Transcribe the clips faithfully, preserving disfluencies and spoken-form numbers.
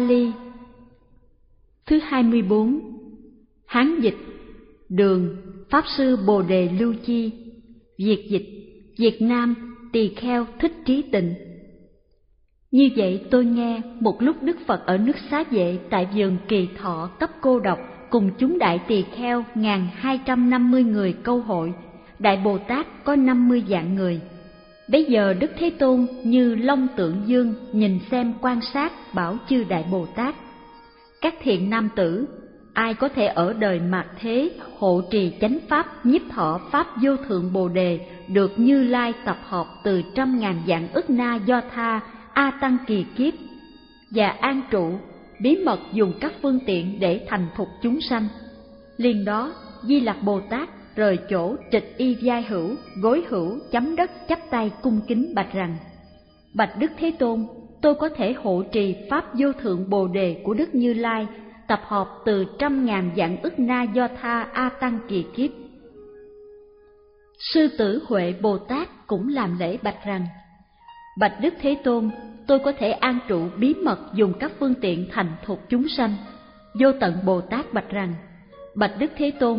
Pali. Thứ hai mươi bốn. Hán dịch. Đường, Pháp sư Bồ Đề Lưu Chi. Việt dịch, Việt Nam, Tỳ Kheo Thích Trí Tịnh. Như vậy tôi nghe một lúc Đức Phật ở nước Xá Vệ tại vườn Kỳ Thọ cấp cô độc cùng chúng đại tỳ kheo ngàn hai trăm năm mươi người câu hội, Đại Bồ Tát có năm mươi vạn người. Bấy giờ Đức Thế Tôn như long tượng dương nhìn xem quan sát bảo chư Đại Bồ Tát: các thiện nam tử, ai có thể ở đời mạt thế hộ trì chánh pháp nhiếp thọ pháp vô thượng Bồ Đề, được Như Lai tập hợp từ trăm ngàn vạn ức na do tha a tăng kỳ kiếp, và an trụ bí mật dùng các phương tiện để thành phục chúng sanh. Liền đó Di Lặc Bồ Tát rời chỗ trịch y vai hữu, gối hữu, chấm đất chắp tay cung kính bạch rằng: bạch Đức Thế Tôn, tôi có thể hộ trì pháp vô thượng Bồ Đề của Đức Như Lai, tập hợp từ trăm ngàn vạn ức na do tha a tăng kỳ kiếp. Sư tử Huệ Bồ Tát cũng làm lễ bạch rằng: bạch Đức Thế Tôn, tôi có thể an trụ bí mật dùng các phương tiện thành thục chúng sanh. Vô Tận Bồ Tát bạch rằng: bạch Đức Thế Tôn,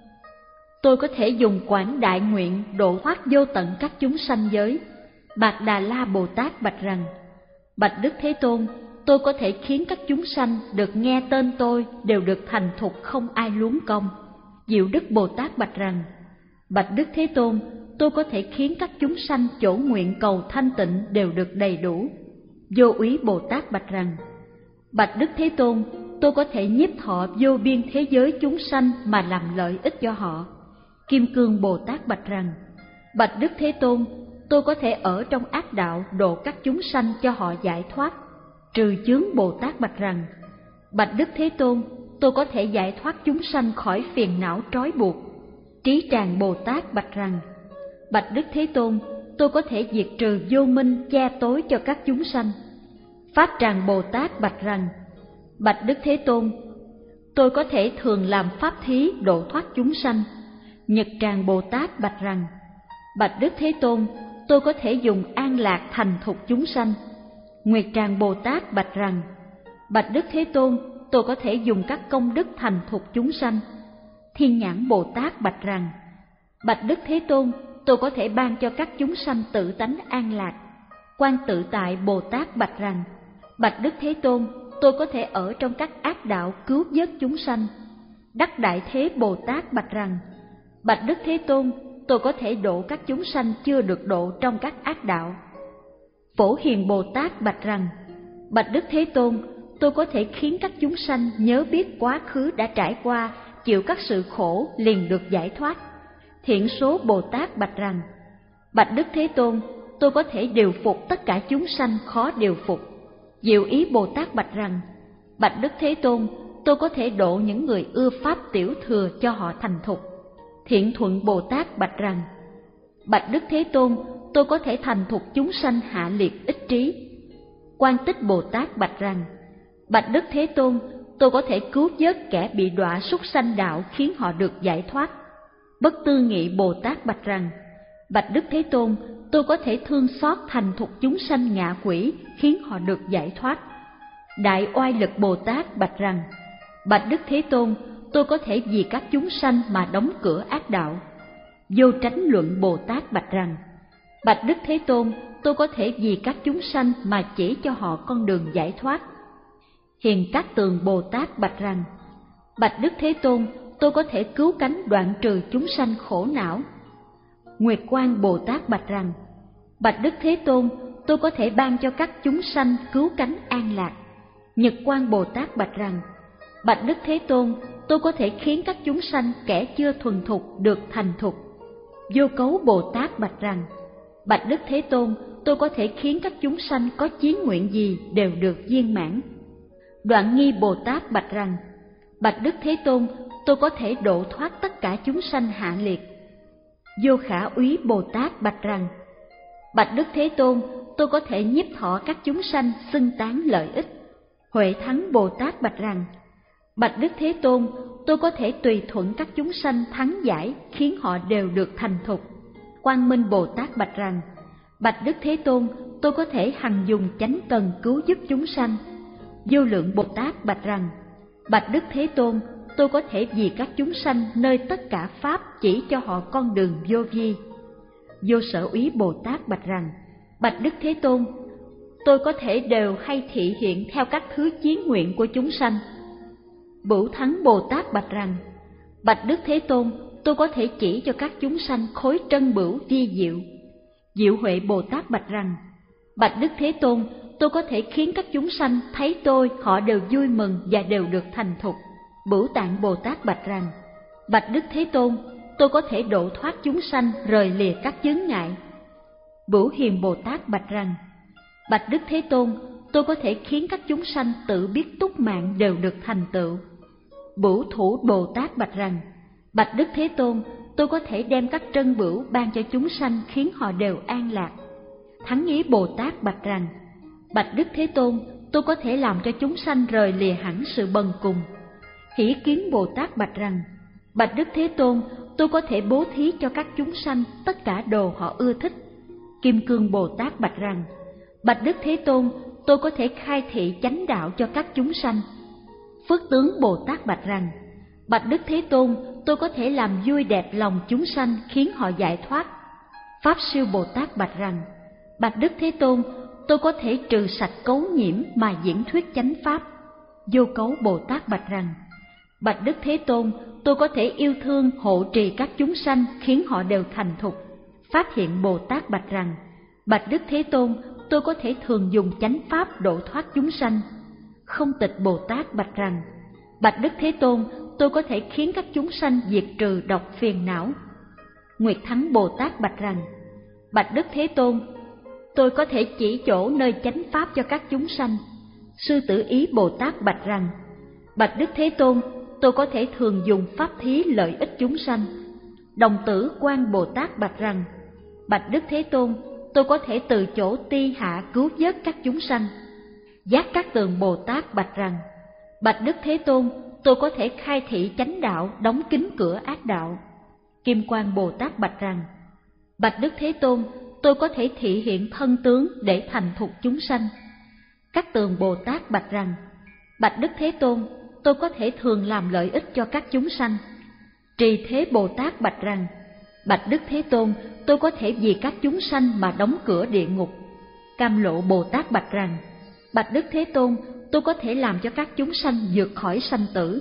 tôi có thể dùng quảng đại nguyện độ thoát vô tận các chúng sanh giới. Bạc Đà La Bồ Tát bạch rằng: bạch Đức Thế Tôn, tôi có thể khiến các chúng sanh được nghe tên tôi đều được thành thục không ai luống công. Diệu Đức Bồ Tát bạch rằng: bạch Đức Thế Tôn, tôi có thể khiến các chúng sanh chỗ nguyện cầu thanh tịnh đều được đầy đủ. Vô Úy Bồ Tát bạch rằng: bạch Đức Thế Tôn, tôi có thể nhiếp thọ vô biên thế giới chúng sanh mà làm lợi ích cho họ. Kim Cương Bồ Tát bạch rằng: bạch Đức Thế Tôn, tôi có thể ở trong ác đạo độ các chúng sanh cho họ giải thoát. Trừ chướng Bồ Tát bạch rằng: bạch Đức Thế Tôn, tôi có thể giải thoát chúng sanh khỏi phiền não trói buộc. Trí Tràng Bồ Tát bạch rằng: bạch Đức Thế Tôn, tôi có thể diệt trừ vô minh che tối cho các chúng sanh. Pháp Tràng Bồ Tát bạch rằng: bạch Đức Thế Tôn, tôi có thể thường làm pháp thí độ thoát chúng sanh. Nhật Tràng Bồ Tát bạch rằng: bạch Đức Thế Tôn, tôi có thể dùng an lạc thành thục chúng sanh. Nguyệt Tràng Bồ Tát bạch rằng: bạch Đức Thế Tôn, tôi có thể dùng các công đức thành thục chúng sanh. Thiên Nhãn Bồ Tát bạch rằng: bạch Đức Thế Tôn, tôi có thể ban cho các chúng sanh tự tánh an lạc. Quan Tự Tại Bồ Tát bạch rằng: bạch Đức Thế Tôn, tôi có thể ở trong các ác đạo cứu vớt chúng sanh. Đắc Đại Thế Bồ Tát bạch rằng: bạch Đức Thế Tôn, tôi có thể độ các chúng sanh chưa được độ trong các ác đạo. Phổ Hiền Bồ Tát bạch rằng: bạch Đức Thế Tôn, tôi có thể khiến các chúng sanh nhớ biết quá khứ đã trải qua, chịu các sự khổ liền được giải thoát. Thiện Số Bồ Tát bạch rằng: bạch Đức Thế Tôn, tôi có thể điều phục tất cả chúng sanh khó điều phục. Diệu Ý Bồ Tát bạch rằng: bạch Đức Thế Tôn, tôi có thể độ những người ưa pháp tiểu thừa cho họ thành thục. Thiện Thuận Bồ Tát bạch rằng: bạch Đức Thế Tôn, tôi có thể thành thục chúng sanh hạ liệt ích trí. Quan Tích Bồ Tát bạch rằng: bạch Đức Thế Tôn, tôi có thể cứu vớt kẻ bị đọa súc sanh đạo khiến họ được giải thoát. Bất Tư Nghị Bồ Tát bạch rằng: bạch Đức Thế Tôn, tôi có thể thương xót thành thục chúng sanh ngạ quỷ khiến họ được giải thoát. Đại Oai Lực Bồ Tát bạch rằng: bạch Đức Thế Tôn, tôi có thể vì các chúng sanh mà đóng cửa ác đạo. Vô Tránh Luận Bồ Tát bạch rằng: bạch Đức Thế Tôn, tôi có thể vì các chúng sanh mà chỉ cho họ con đường giải thoát. Hiền Cát Tường Bồ Tát bạch rằng: bạch Đức Thế Tôn, tôi có thể cứu cánh đoạn trừ chúng sanh khổ não. Nguyệt Quang Bồ Tát bạch rằng: bạch Đức Thế Tôn, tôi có thể ban cho các chúng sanh cứu cánh an lạc. Nhật Quang Bồ Tát bạch rằng: bạch Đức Thế Tôn, tôi có thể khiến các chúng sanh kẻ chưa thuần thục được thành thục. Vô Cấu Bồ Tát bạch rằng: bạch Đức Thế Tôn, tôi có thể khiến các chúng sanh có chí nguyện gì đều được viên mãn. Đoạn Nghi Bồ Tát bạch rằng: bạch Đức Thế Tôn, tôi có thể độ thoát tất cả chúng sanh hạ liệt. Vô Khả Úy Bồ Tát bạch rằng: bạch Đức Thế Tôn, tôi có thể nhiếp thọ các chúng sanh xưng tán lợi ích. Huệ Thắng Bồ Tát bạch rằng: bạch Đức Thế Tôn, tôi có thể tùy thuận các chúng sanh thắng giải khiến họ đều được thành thục. Quang Minh Bồ Tát bạch rằng: bạch Đức Thế Tôn, tôi có thể hằng dùng chánh cần cứu giúp chúng sanh. Vô Lượng Bồ Tát bạch rằng: Bạch Đức Thế Tôn, tôi có thể vì các chúng sanh nơi tất cả pháp chỉ cho họ con đường vô vi. Vô Sở Úy Bồ Tát bạch rằng: Bạch Đức Thế Tôn, tôi có thể đều hay thị hiện theo các thứ chí nguyện của chúng sanh. Bửu Thắng Bồ Tát bạch rằng: Bạch Đức Thế Tôn, tôi có thể chỉ cho các chúng sanh khối trân bửu vi diệu. Diệu Huệ Bồ Tát bạch rằng: Bạch Đức Thế Tôn, tôi có thể khiến các chúng sanh thấy tôi, họ đều vui mừng và đều được thành thục. Bửu Tạng Bồ Tát bạch rằng: Bạch Đức Thế Tôn, tôi có thể độ thoát chúng sanh rời lìa các chướng ngại. Bửu Hiền Bồ Tát bạch rằng: Bạch Đức Thế Tôn, tôi có thể khiến các chúng sanh tự biết túc mạng đều được thành tựu. Bửu Thủ Bồ Tát bạch rằng: Bạch Đức Thế Tôn, tôi có thể đem các trân bửu ban cho chúng sanh khiến họ đều an lạc. Thắng Ý Bồ Tát bạch rằng: Bạch Đức Thế Tôn, tôi có thể làm cho chúng sanh rời lìa hẳn sự bần cùng. Hỷ Kiến Bồ Tát bạch rằng: Bạch Đức Thế Tôn, tôi có thể bố thí cho các chúng sanh tất cả đồ họ ưa thích. Kim Cương Bồ Tát bạch rằng: Bạch Đức Thế Tôn, tôi có thể khai thị chánh đạo cho các chúng sanh. Phước Tướng Bồ Tát bạch rằng: Bạch Đức Thế Tôn, tôi có thể làm vui đẹp lòng chúng sanh khiến họ giải thoát. Pháp Siêu Bồ Tát bạch rằng: Bạch Đức Thế Tôn, tôi có thể trừ sạch cấu nhiễm mà diễn thuyết chánh pháp. Vô Cấu Bồ Tát bạch rằng: Bạch Đức Thế Tôn, tôi có thể yêu thương hộ trì các chúng sanh khiến họ đều thành thục. Pháp Hiện Bồ Tát bạch rằng: Bạch Đức Thế Tôn, tôi có thể thường dùng chánh pháp độ thoát chúng sanh. Không Tịch Bồ Tát bạch rằng: Bạch Đức Thế Tôn, tôi có thể khiến các chúng sanh diệt trừ độc phiền não. Nguyệt Thắng Bồ Tát bạch rằng: Bạch Đức Thế Tôn, tôi có thể chỉ chỗ nơi chánh pháp cho các chúng sanh. Sư Tử Ý Bồ Tát bạch rằng: Bạch Đức Thế Tôn, tôi có thể thường dùng pháp thí lợi ích chúng sanh. Đồng Tử Quan Bồ Tát bạch rằng: Bạch Đức Thế Tôn, tôi có thể từ chỗ ti hạ cứu vớt các chúng sanh. Giác Cát Tường Bồ Tát bạch rằng: Bạch Đức Thế Tôn, tôi có thể khai thị chánh đạo, đóng kín cửa ác đạo. Kim Quang Bồ Tát bạch rằng: Bạch Đức Thế Tôn, tôi có thể thị hiện thân tướng để thành thục chúng sanh. Cát Tường Bồ Tát bạch rằng: Bạch Đức Thế Tôn, tôi có thể thường làm lợi ích cho các chúng sanh. Trì Thế Bồ Tát bạch rằng: Bạch Đức Thế Tôn, tôi có thể vì các chúng sanh mà đóng cửa địa ngục. Cam Lộ Bồ Tát bạch rằng: Bạch Đức Thế Tôn, tôi có thể làm cho các chúng sanh vượt khỏi sanh tử.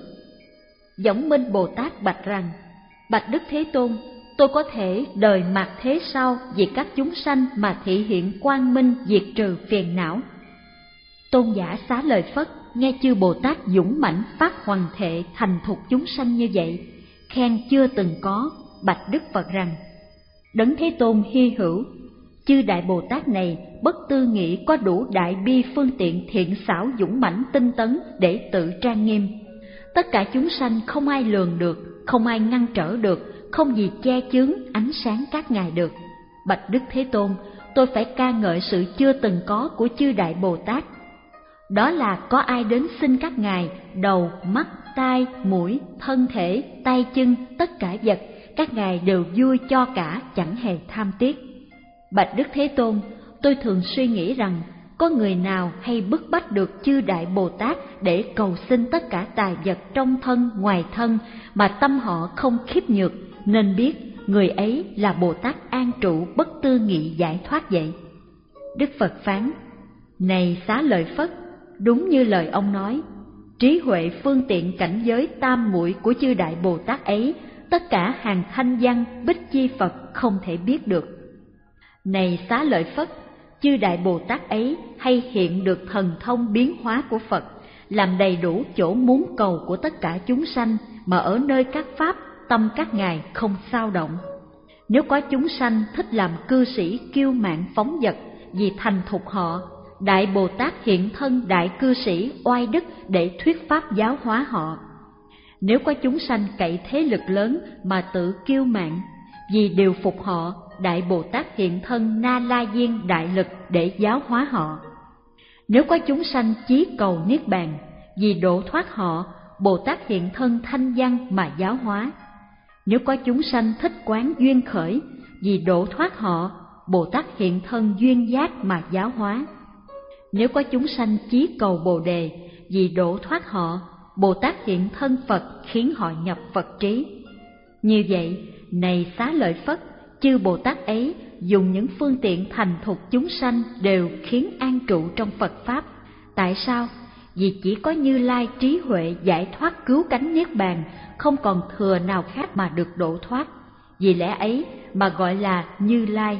Võng Minh Bồ Tát bạch rằng: Bạch Đức Thế Tôn, tôi có thể đời mạt thế sau vì các chúng sanh mà thị hiện quang minh diệt trừ phiền não. Tôn giả Xá Lợi Phất nghe chư Bồ Tát dũng mãnh phát hoằng thệ thành thục chúng sanh như vậy, khen chưa từng có, bạch Đức Phật rằng: Đấng Thế Tôn hy hữu, chư Đại Bồ Tát này bất tư nghị có đủ đại bi phương tiện thiện xảo dũng mãnh tinh tấn để tự trang nghiêm. Tất cả chúng sanh không ai lường được, không ai ngăn trở được, không gì che chướng ánh sáng các ngài được. Bạch Đức Thế Tôn, tôi phải ca ngợi sự chưa từng có của chư Đại Bồ Tát. Đó là có ai đến xin các ngài đầu, mắt, tai, mũi, thân thể, tay chân, tất cả vật, các ngài đều vui cho cả, chẳng hề tham tiếc. Bạch Đức Thế Tôn, tôi thường suy nghĩ rằng có người nào hay bức bách được chư Đại Bồ Tát để cầu xin tất cả tài vật trong thân, ngoài thân mà tâm họ không khiếp nhược, nên biết người ấy là Bồ Tát an trụ bất tư nghị giải thoát vậy. Đức Phật phán: Này Xá Lợi Phất, đúng như lời ông nói, trí huệ phương tiện cảnh giới tam muội của chư Đại Bồ Tát ấy, tất cả hàng thanh văn bích chi Phật không thể biết được. Này Xá Lợi Phất, chư Đại Bồ Tát ấy hay hiện được thần thông biến hóa của Phật, làm đầy đủ chỗ muốn cầu của tất cả chúng sanh, mà ở nơi các pháp tâm các ngài không xao động. Nếu có chúng sanh thích làm cư sĩ kiêu mạn phóng dật, vì thành thục họ, Đại Bồ Tát hiện thân đại cư sĩ oai đức để thuyết pháp giáo hóa họ. Nếu có chúng sanh cậy thế lực lớn mà tự kiêu mạn, vì điều phục họ, Đại Bồ Tát hiện thân Na La Diên đại lực để giáo hóa họ. Nếu có chúng sanh chí cầu niết bàn, vì độ thoát họ, Bồ Tát hiện thân Thanh Văn mà giáo hóa. Nếu có chúng sanh thích quán duyên khởi, vì độ thoát họ, Bồ Tát hiện thân Duyên Giác mà giáo hóa. Nếu có chúng sanh chí cầu Bồ Đề, vì độ thoát họ, Bồ Tát hiện thân Phật khiến họ nhập Phật trí. Như vậy, này Xá Lợi Phất, chư Bồ Tát ấy dùng những phương tiện thành thục chúng sanh đều khiến an trụ trong Phật Pháp. Tại sao? Vì chỉ có Như Lai trí huệ giải thoát cứu cánh Niết Bàn, không còn thừa nào khác mà được độ thoát. Vì lẽ ấy mà gọi là Như Lai.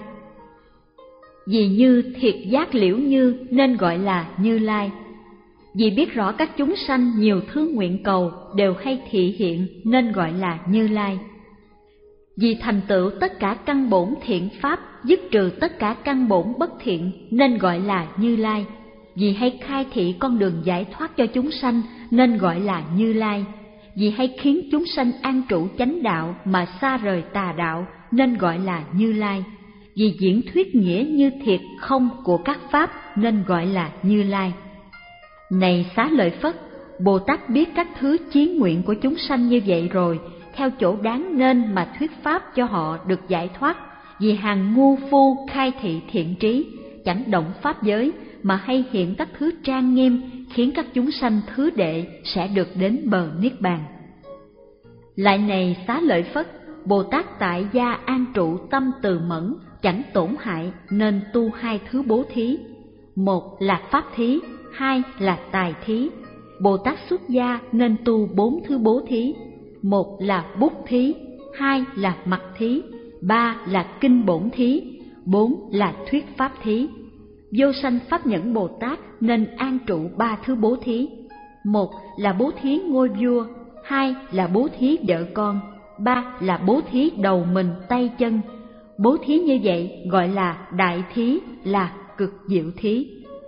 Vì như thiệt giác liễu như nên gọi là Như Lai. Vì biết rõ các chúng sanh nhiều thương nguyện cầu đều hay thị hiện nên gọi là Như Lai. Vì thành tựu tất cả căn bổn thiện pháp, dứt trừ tất cả căn bổn bất thiện nên gọi là Như Lai. Vì hay khai thị con đường giải thoát cho chúng sanh nên gọi là Như Lai. Vì hay khiến chúng sanh an trụ chánh đạo mà xa rời tà đạo nên gọi là Như Lai. Vì diễn thuyết nghĩa như thiệt không của các pháp nên gọi là Như Lai. Này Xá Lợi Phất, Bồ Tát biết các thứ chí nguyện của chúng sanh như vậy rồi, theo chỗ đáng nên mà thuyết pháp cho họ được giải thoát. Vì hàng ngu phu khai thị thiện trí, chẳng động pháp giới mà hay hiện các thứ trang nghiêm, khiến các chúng sanh thứ đệ sẽ được đến bờ Niết Bàn. Lại này Xá Lợi Phất, Bồ Tát tại gia an trụ tâm từ mẫn, chẳng tổn hại nên tu hai thứ bố thí. Một là pháp thí, hai là tài thí. Bồ Tát xuất gia nên tu bốn thứ bố thí. Một là bút thí, hai là mặc thí, ba là kinh bổn thí, bốn là thuyết pháp thí. Vô sanh pháp nhẫn Bồ Tát nên an trụ ba thứ bố thí. Một là bố thí ngôi vua, hai là bố thí vợ con, ba là bố thí đầu mình tay chân. Bố thí như vậy gọi là đại thí, là cực diệu thí.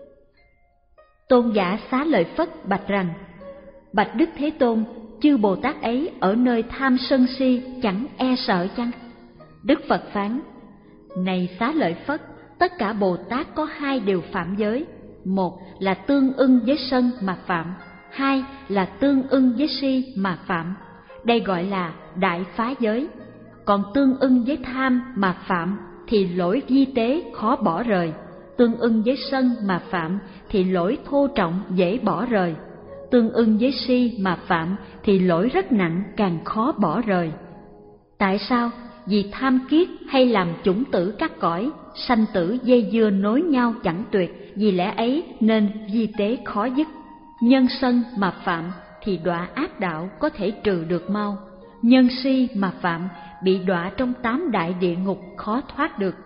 Tôn giả Xá Lợi Phất bạch rằng: Bạch Đức Thế Tôn, chư Bồ Tát ấy ở nơi tham sân si chẳng e sợ chăng? Đức Phật phán: Này Xá Lợi Phất, tất cả Bồ Tát có hai điều phạm giới. Một là tương ưng với sân mà phạm, hai là tương ưng với si mà phạm. Đây gọi là đại phá giới. Còn tương ưng với tham mà phạm thì lỗi vi tế khó bỏ rời. Tương ưng với sân mà phạm thì lỗi thô trọng dễ bỏ rời. Tương ưng với si mà phạm thì lỗi rất nặng càng khó bỏ rời. Tại sao? Vì tham kiết hay làm chủng tử các cõi, sanh tử dây dưa nối nhau chẳng tuyệt, vì lẽ ấy nên vi tế khó dứt. Nhân sân mà phạm thì đọa ác đạo có thể trừ được mau. Nhân si mà phạm bị đọa trong tám đại địa ngục khó thoát được.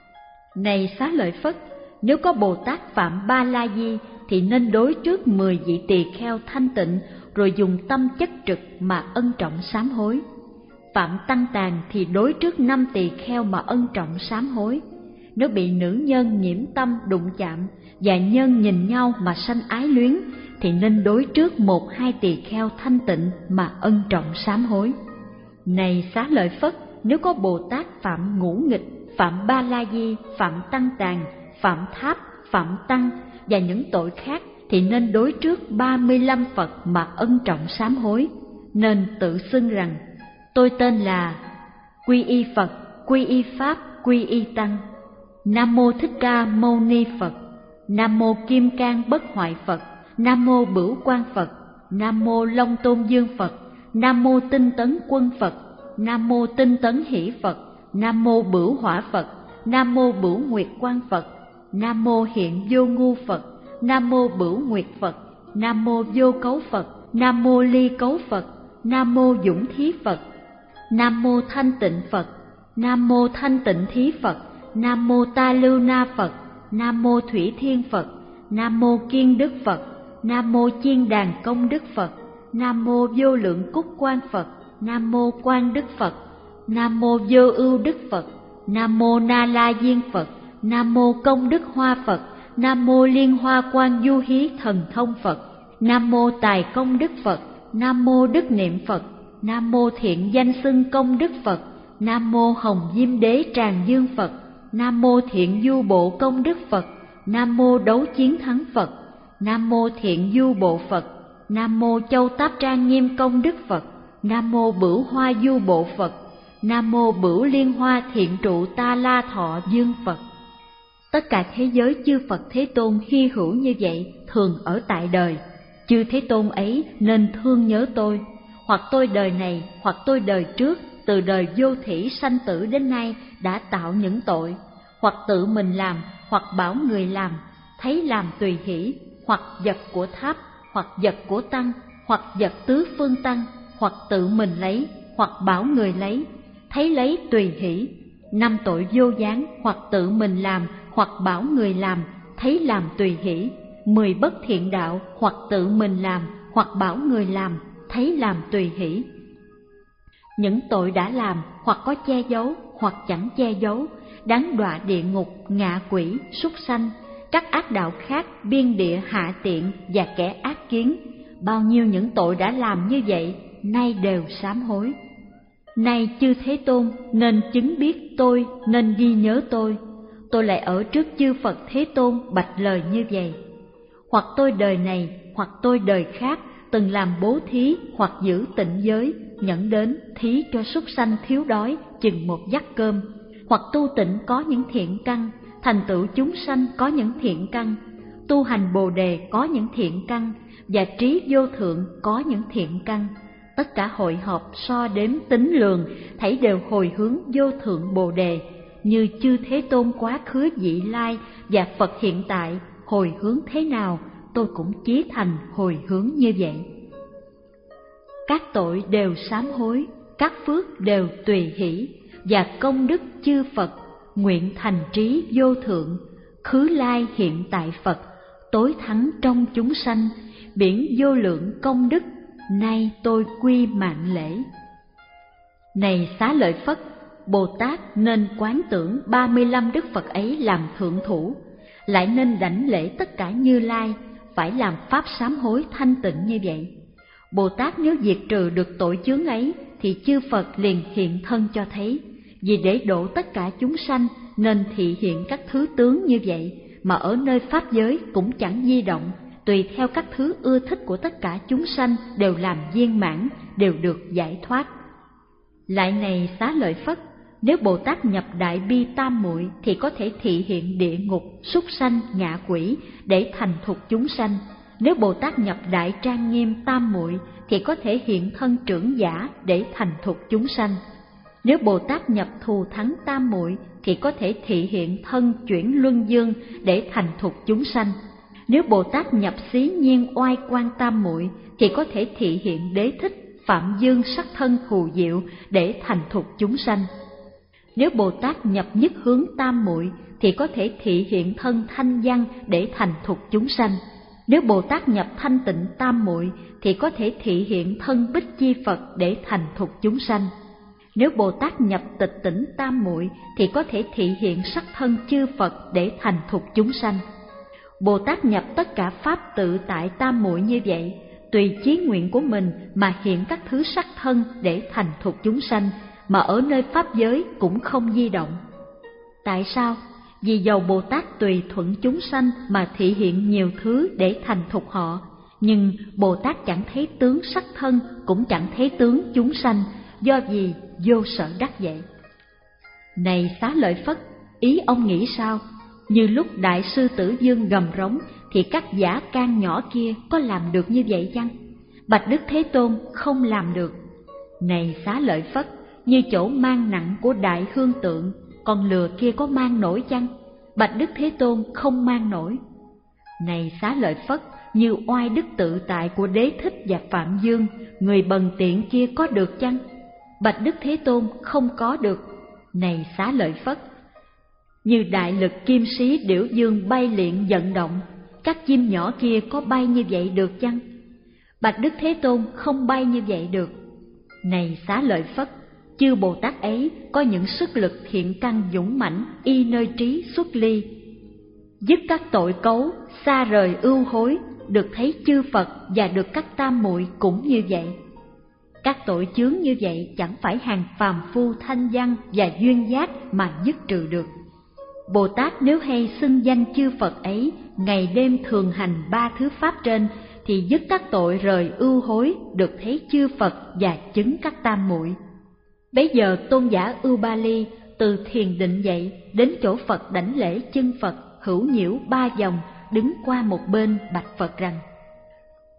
Này Xá Lợi Phất, nếu có Bồ Tát phạm Ba La Di thì nên đối trước mười vị tỳ kheo thanh tịnh, rồi dùng tâm chất trực mà ân trọng sám hối. Phạm Tăng Tàn thì đối trước năm tỳ kheo mà ân trọng sám hối. Nếu bị nữ nhân nhiễm tâm đụng chạm và nhân nhìn nhau mà sanh ái luyến thì nên đối trước một hai tỳ kheo thanh tịnh mà ân trọng sám hối. Này Xá Lợi Phất, nếu có Bồ Tát phạm Ngũ Nghịch, phạm Ba La Di, phạm Tăng Tàn, phạm Tháp, phạm Tăng và những tội khác thì nên đối trước ba mươi lăm Phật mà ân trọng sám hối. Nên tự xưng rằng: Tôi tên là Quy Y Phật, Quy Y Pháp, Quy Y Tăng. Nam mô Thích Ca Mâu Ni Phật. Nam mô Kim Cang Bất Hoại Phật. Nam mô Bửu Quang Phật. Nam mô Long Tôn Dương Phật. Nam mô Tinh Tấn Quân Phật. Nam mô Tinh Tấn Hỷ Phật. Nam mô Bửu Hỏa Phật. Nam mô Bửu Nguyệt Quang Phật. Nam mô Hiện Vô Ngu Phật. Nam mô Bửu Nguyệt Phật. Nam mô Vô Cấu Phật. Nam mô Ly Cấu Phật. Nam mô Dũng Thí Phật. Nam mô Thanh Tịnh Phật. Nam mô Thanh Tịnh Thí Phật. Nam mô Ta Lưu Na Phật. Nam mô Thủy Thiên Phật. Nam mô Kiên Đức Phật. Nam mô Chiên Đàn Công Đức Phật. Nam mô Vô Lượng Cúc Quang Phật. Nam mô Quang Đức Phật. Nam mô Vô Ưu Đức Phật. Nam mô Na La Diên Phật. Nam mô Công Đức Hoa Phật. Nam mô Liên Hoa Quang Du Hí Thần Thông Phật. Nam mô Tài Công Đức Phật. Nam mô Đức Niệm Phật. Nam mô Thiện Danh Xưng Công Đức Phật. Nam mô Hồng Diêm Đế Tràng Dương Phật. Nam mô Thiện Du Bộ Công Đức Phật. Nam mô Đấu Chiến Thắng Phật. Nam mô Thiện Du Bộ Phật. Nam mô Châu Táp Trang Nghiêm Công Đức Phật. Nam mô Bửu Hoa Du Bộ Phật. Nam mô Bửu Liên Hoa Thiện Trụ Ta La Thọ Dương Phật. Tất cả thế giới chư Phật Thế Tôn hy hữu như vậy thường ở tại đời. Chư Thế Tôn ấy nên thương nhớ tôi, hoặc tôi đời này hoặc tôi đời trước, từ đời vô thỉ sanh tử đến nay đã tạo những tội, hoặc tự mình làm, hoặc bảo người làm, thấy làm tùy hỷ, hoặc vật của tháp, hoặc vật của tăng, hoặc vật tứ phương tăng, hoặc tự mình lấy, hoặc bảo người lấy, thấy lấy tùy hỷ. Năm tội vô gián, hoặc tự mình làm, hoặc bảo người làm, thấy làm tùy hỷ. Mười bất thiện đạo, hoặc tự mình làm, hoặc bảo người làm, thấy làm tùy hỷ. Những tội đã làm, hoặc có che giấu, hoặc chẳng che giấu, đáng đọa địa ngục, ngạ quỷ, súc sanh, các ác đạo khác, biên địa hạ tiện và kẻ ác kiến. Bao nhiêu những tội đã làm như vậy, nay đều sám hối. Nay chư Thế Tôn nên chứng biết tôi, nên ghi nhớ tôi. Tôi lại ở trước chư Phật Thế Tôn bạch lời như vậy. Hoặc tôi đời này, hoặc tôi đời khác, từng làm bố thí, hoặc giữ tịnh giới, nhẫn đến thí cho súc sanh thiếu đói chừng một vắt cơm, hoặc tu tịnh có những thiện căn, thành tựu chúng sanh có những thiện căn, tu hành Bồ đề có những thiện căn, và trí vô thượng có những thiện căn. Tất cả hội họp so đếm tính lường, thảy đều hồi hướng vô thượng Bồ đề, như chư Thế Tôn quá khứ vị lai và Phật hiện tại hồi hướng thế nào, tôi cũng chí thành hồi hướng như vậy. Các tội đều sám hối, các phước đều tùy hỷ, và công đức chư Phật nguyện thành trí vô thượng, khứ lai hiện tại Phật, tối thắng trong chúng sanh, biển vô lượng công đức, nay tôi quy mạng lễ. Này Xá Lợi Phất, Bồ Tát nên quán tưởng ba mươi lăm đức Phật ấy làm thượng thủ, lại nên đảnh lễ tất cả Như Lai, phải làm pháp sám hối thanh tịnh như vậy. Bồ Tát nếu diệt trừ được tội chướng ấy, thì chư Phật liền hiện thân cho thấy. Vì để độ tất cả chúng sanh nên thị hiện các thứ tướng như vậy, mà ở nơi pháp giới cũng chẳng di động, tùy theo các thứ ưa thích của tất cả chúng sanh đều làm viên mãn, đều được giải thoát. Lại này Xá Lợi Phất, nếu Bồ Tát nhập đại bi tam muội thì có thể thị hiện địa ngục, súc sanh, ngạ quỷ để thành thục chúng sanh. Nếu Bồ Tát nhập đại trang nghiêm tam muội thì có thể hiện thân trưởng giả để thành thục chúng sanh. Nếu Bồ Tát nhập thù thắng tam muội thì có thể thị hiện thân chuyển luân dương để thành thục chúng sanh. Nếu Bồ Tát nhập xí nhiên oai quan tam muội thì có thể thị hiện đế thích phạm dương sắc thân phù diệu để thành thục chúng sanh. Nếu Bồ Tát nhập nhất hướng tam muội thì có thể thị hiện thân thanh văn để thành thục chúng sanh. Nếu Bồ Tát nhập thanh tịnh tam muội thì có thể thị hiện thân bích chi Phật để thành thục chúng sanh. Nếu Bồ Tát nhập tịch tỉnh tam muội thì có thể thị hiện sắc thân chư Phật để thành thục chúng sanh. Bồ Tát nhập tất cả pháp tự tại tam muội như vậy, tùy chí nguyện của mình mà hiện các thứ sắc thân để thành thục chúng sanh, mà ở nơi pháp giới cũng không di động. Tại sao? Vì dầu Bồ Tát tùy thuận chúng sanh mà thị hiện nhiều thứ để thành thục họ, nhưng Bồ Tát chẳng thấy tướng sắc thân, cũng chẳng thấy tướng chúng sanh, do vì vô sở đắc vậy. Này Xá Lợi Phất, ý ông nghĩ sao? Như lúc Đại sư Tử Dương gầm rống thì các giả can nhỏ kia có làm được như vậy chăng? Bạch Đức Thế Tôn không làm được. Này Xá Lợi Phất, như chỗ mang nặng của Đại Hương Tượng, con lừa kia có mang nổi chăng? Bạch Đức Thế Tôn không mang nổi. Này Xá Lợi Phất, như oai đức tự tại của Đế Thích và Phạm Dương, người bần tiện kia có được chăng? Bạch Đức Thế Tôn không có được. Này Xá Lợi Phất, như đại lực kim sĩ Điểu Dương bay liện vận động, các chim nhỏ kia có bay như vậy được chăng? Bạch Đức Thế Tôn không bay như vậy được. Này Xá Lợi Phất, chư Bồ Tát ấy có những sức lực thiện căn dũng mãnh, y nơi trí xuất ly, dứt các tội cấu, xa rời ưu hối, được thấy chư Phật và được các tam muội cũng như vậy. Các tội chướng như vậy chẳng phải hàng phàm phu thanh văn và duyên giác mà dứt trừ được. Bồ Tát nếu hay xưng danh chư Phật ấy, ngày đêm thường hành ba thứ pháp trên, thì dứt các tội rời ưu hối, được thấy chư Phật và chứng các tam muội. Bấy giờ tôn giả Ưu Ba Ly từ thiền định dậy, đến chỗ Phật đảnh lễ chân Phật, hữu nhiễu ba vòng, đứng qua một bên bạch Phật rằng: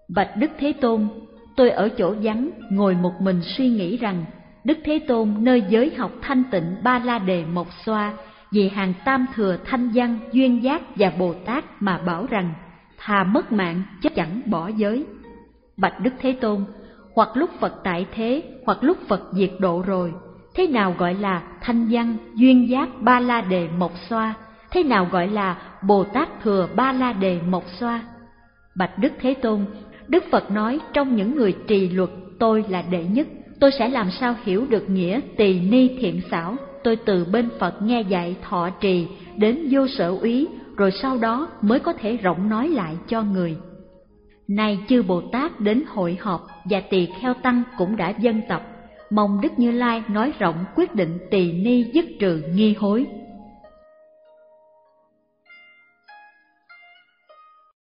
Bạch Đức Thế Tôn, tôi ở chỗ vắng ngồi một mình suy nghĩ rằng Đức Thế Tôn nơi giới học thanh tịnh Ba La Đề Mộc Xoa vì hàng tam thừa thanh văn, duyên giác và Bồ Tát mà bảo rằng thà mất mạng chứ chẳng bỏ giới. Bạch Đức Thế Tôn, hoặc lúc Phật tại thế, hoặc lúc Phật diệt độ rồi, thế nào gọi là thanh văn, duyên giác Ba La Đề Mộc Xoa? Thế nào gọi là Bồ Tát thừa Ba La Đề Mộc Xoa? Bạch Đức Thế Tôn, Đức Phật nói trong những người trì luật tôi là đệ nhất. Tôi sẽ làm sao hiểu được nghĩa tỳ ni thiện xảo? Tôi từ bên Phật nghe dạy thọ trì đến vô sở úy, rồi sau đó mới có thể rộng nói lại cho người. Nay chư Bồ Tát đến hội họp và tỳ kheo tăng cũng đã dân tập, mong Đức Như Lai nói rộng quyết định tỳ ni dứt trừ nghi hối.